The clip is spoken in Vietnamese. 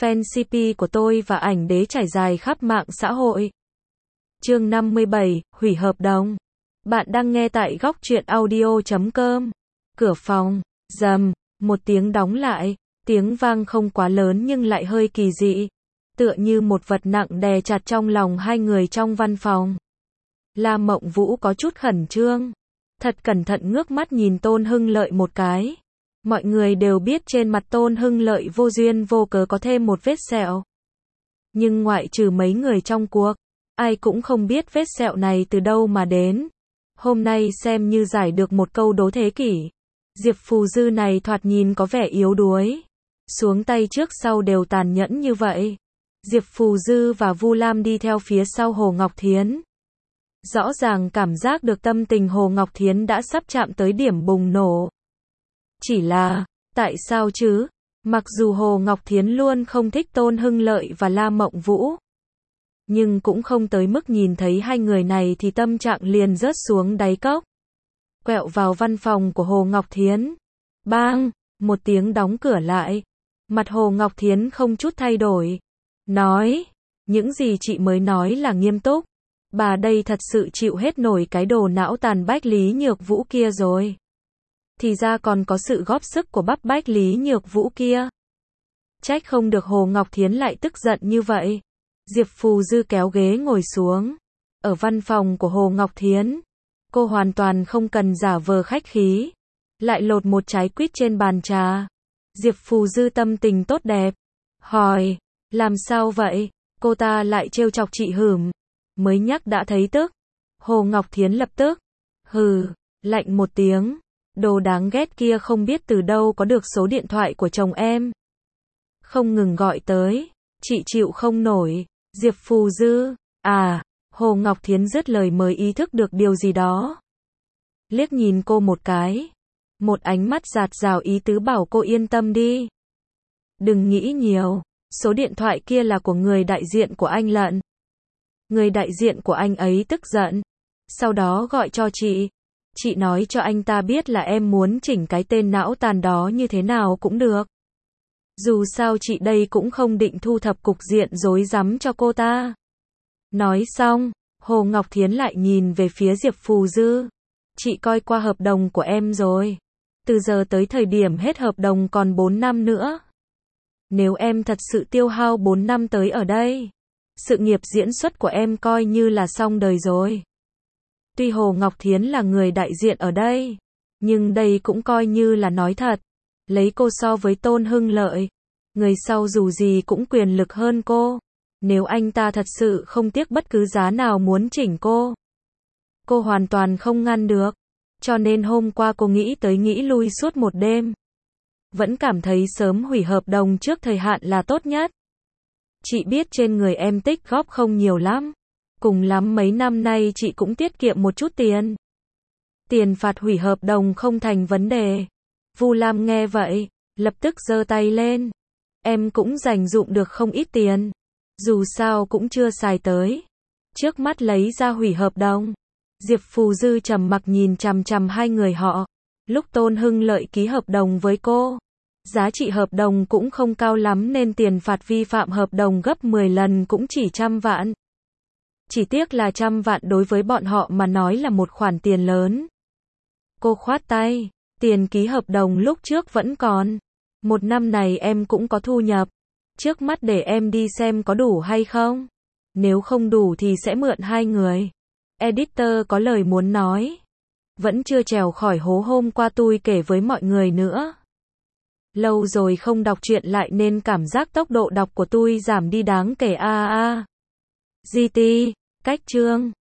fan CP của tôi và ảnh đế trải dài khắp mạng xã hội. Chương 57, hủy hợp đồng. Bạn đang nghe tại góc truyện audio.com. Cửa phòng, rầm, một tiếng đóng lại, tiếng vang không quá lớn nhưng lại hơi kỳ dị, tựa như một vật nặng đè chặt trong lòng hai người trong văn phòng. La Mộng Vũ có chút khẩn trương, thật cẩn thận ngước mắt nhìn Tôn Hưng Lợi một cái. Mọi người đều biết trên mặt Tôn Hưng Lợi vô duyên vô cớ có thêm một vết sẹo. Nhưng ngoại trừ mấy người trong cuộc, ai cũng không biết vết sẹo này từ đâu mà đến. Hôm nay xem như giải được một câu đố thế kỷ. Diệp Phù Dư này thoạt nhìn có vẻ yếu đuối. Xuống tay trước sau đều tàn nhẫn như vậy. Diệp Phù Dư và Vu Lam đi theo phía sau Hồ Ngọc Thiến. Rõ ràng cảm giác được tâm tình Hồ Ngọc Thiến đã sắp chạm tới điểm bùng nổ. Chỉ là, tại sao chứ? Mặc dù Hồ Ngọc Thiến luôn không thích Tôn Hưng Lợi và La Mộng Vũ, nhưng cũng không tới mức nhìn thấy hai người này thì tâm trạng liền rớt xuống đáy cốc. Quẹo vào văn phòng của Hồ Ngọc Thiến. Bang! Một tiếng đóng cửa lại. Mặt Hồ Ngọc Thiến không chút thay đổi. Nói, những gì chị mới nói là nghiêm túc. Bà đây thật sự chịu hết nổi cái đồ não tàn Bách Lý Nhược Vũ kia rồi. Thì ra còn có sự góp sức của bắp Bách Lý Nhược Vũ kia. Trách không được Hồ Ngọc Thiến lại tức giận như vậy. Diệp Phù Dư kéo ghế ngồi xuống. Ở văn phòng của Hồ Ngọc Thiến, cô hoàn toàn không cần giả vờ khách khí. Lại lột một trái quýt trên bàn trà. Diệp Phù Dư tâm tình tốt đẹp. Hỏi, làm sao vậy? Cô ta lại trêu chọc chị hửm. Mới nhắc đã thấy tức. Hồ Ngọc Thiến lập tức. Hừ, lạnh một tiếng. Đồ đáng ghét kia không biết từ đâu có được số điện thoại của chồng em. Không ngừng gọi tới. Chị chịu không nổi. Diệp Phù Dư. À, Hồ Ngọc Thiến dứt lời mới ý thức được điều gì đó. Liếc nhìn cô một cái. Một ánh mắt dạt dào ý tứ bảo cô yên tâm đi. Đừng nghĩ nhiều. Số điện thoại kia là của người đại diện của anh lận. Người đại diện của anh ấy tức giận. Sau đó gọi cho chị. Chị nói cho anh ta biết là em muốn chỉnh cái tên não tàn đó như thế nào cũng được. Dù sao chị đây cũng không định thu thập cục diện rối rắm cho cô ta. Nói xong, Hồ Ngọc Thiến lại nhìn về phía Diệp Phù Dư. Chị coi qua hợp đồng của em rồi. Từ giờ tới thời điểm hết hợp đồng còn 4 năm nữa. Nếu em thật sự tiêu hao 4 năm tới ở đây, sự nghiệp diễn xuất của em coi như là xong đời rồi. Tuy Hồ Ngọc Thiến là người đại diện ở đây, nhưng đây cũng coi như là nói thật. Lấy cô so với Tôn Hưng Lợi, người sau dù gì cũng quyền lực hơn cô. Nếu anh ta thật sự không tiếc bất cứ giá nào muốn chỉnh cô hoàn toàn không ngăn được. Cho nên hôm qua cô nghĩ tới nghĩ lui suốt một đêm. Vẫn cảm thấy sớm hủy hợp đồng trước thời hạn là tốt nhất. Chị biết trên người em tích góp không nhiều lắm. Cùng lắm mấy năm nay chị cũng tiết kiệm một chút tiền. Tiền phạt hủy hợp đồng không thành vấn đề. Vu Lam nghe vậy, lập tức giơ tay lên. Em cũng dành dụm được không ít tiền. Dù sao cũng chưa xài tới. Trước mắt lấy ra hủy hợp đồng. Diệp Phù Dư trầm mặc nhìn chằm chằm hai người họ. Lúc Tôn Hưng Lợi ký hợp đồng với cô, giá trị hợp đồng cũng không cao lắm nên tiền phạt vi phạm hợp đồng gấp 10 lần cũng chỉ 100 vạn. Chỉ tiếc là 100 vạn đối với bọn họ mà nói là một khoản tiền lớn. Cô khoát tay, tiền ký hợp đồng lúc trước vẫn còn. Một năm này em cũng có thu nhập. Trước mắt để em đi xem có đủ hay không. Nếu không đủ thì sẽ mượn hai người. Editor có lời muốn nói. Vẫn chưa trèo khỏi hố hôm qua tôi kể với mọi người nữa. Lâu rồi không đọc truyện lại nên cảm giác tốc độ đọc của tôi giảm đi đáng kể GT, cách chương.